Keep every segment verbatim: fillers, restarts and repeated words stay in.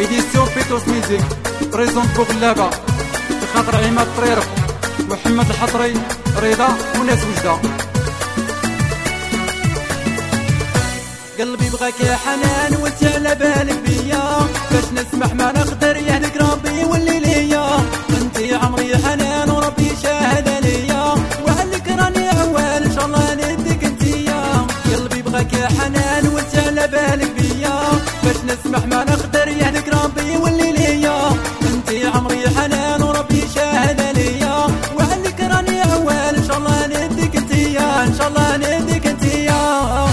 إديسيون بيتوس ميزيك بريزونت بوغلابة بخاطر عماد طريرف محمد الحطري رضا وناس وجدة. قلبي بغاك يا حنان وانت على بالك بيا، باش نسمح ما نقدر يهدك ربي يولي ليا. انتي عمري حنان وربي شاهد ليا، وعليك راني عوال ان شاء الله نديك انتيا. قلبي بغاك يا حنان وانت على بالك بيا، باش نسمح ما نقدر يهدك ربي يولي ليا. انتي عمري حنان وربي شاهد ليا، وعليك راني عوال ان شاء الله نديك انتيا، ان شاء الله نديك انتيا.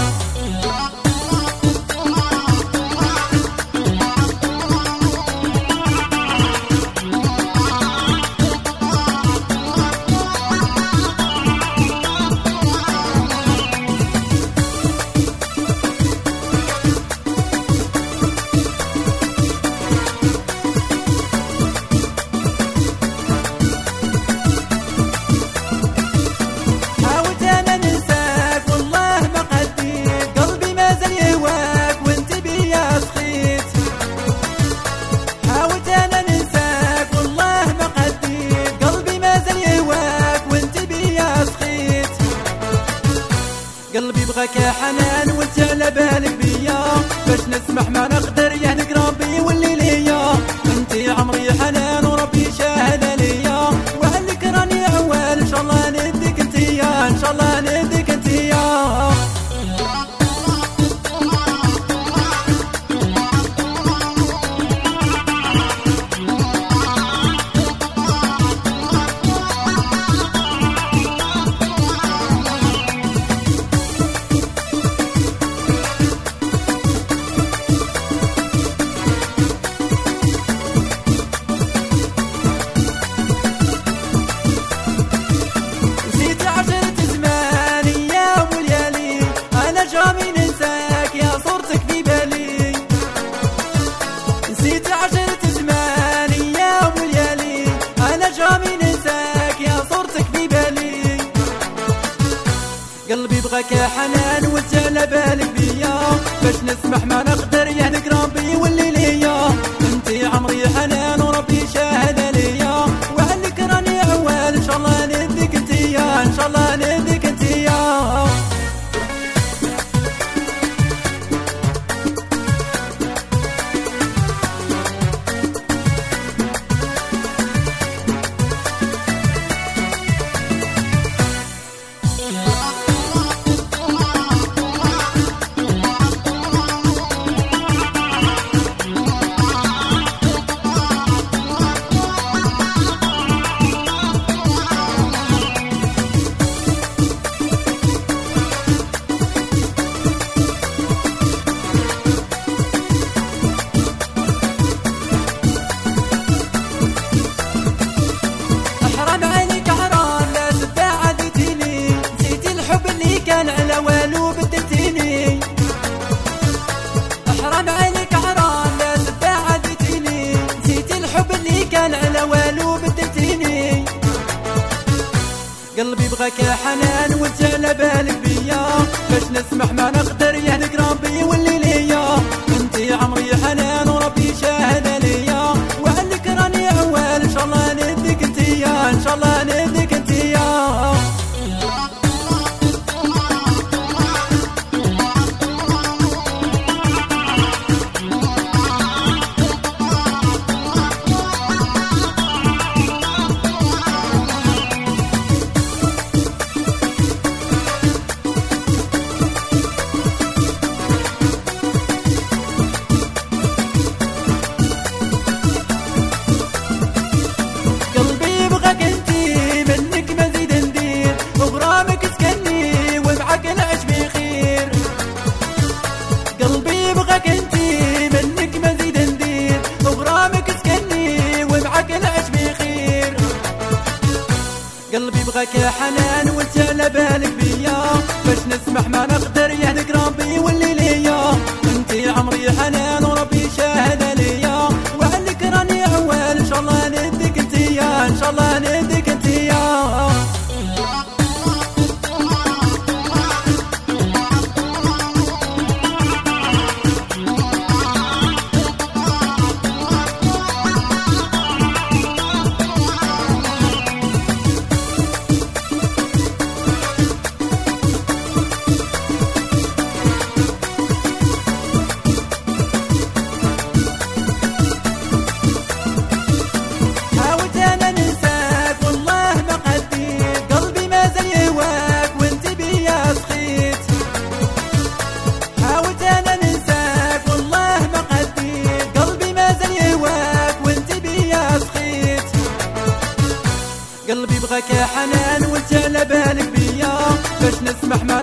قلبي بغاك يا حنان وانت على بالك بيا، باش نسمح ما نقدر يهدك ربي يولي ليا. انتي عمري حنان وربي شاهد ليا، وعليك راني عوال ان شاء الله نديك انتيا، ان شاء الله نديك انتيا. قلبي بغاك يا حنان وانت على بالك بيا، باش نسمح ما نقدر يهدك ربي يولي ليا. انتي عمري حنان وربي شاهد ليا، وعليك راني عوال ان شاء الله نديك انتيا، ان شاء الله نديك انتيا. قلبي بغاك يا حنان وانت على بالك بيا، باش نسمح ما نقدر يهدك ربي يولي ليا. انتي عمري حنان وربي شاهد ليا، وعليك راني عوال ان شاء الله نديك انتيا، ان شاء الله نديك انتيا. قلبي بغاك يا حنان وانت على بالك بيا، باش نسمح ما نقدر يهدك ربي يولي ليا. انتي عمري حنان وربي شاهد ليا، وعليك راني عوال ان شاء الله نديك انتيا، ان شاء الله نديك انتيا. نبغاك يا حنان وانت على بالك بيا باش نسمح ما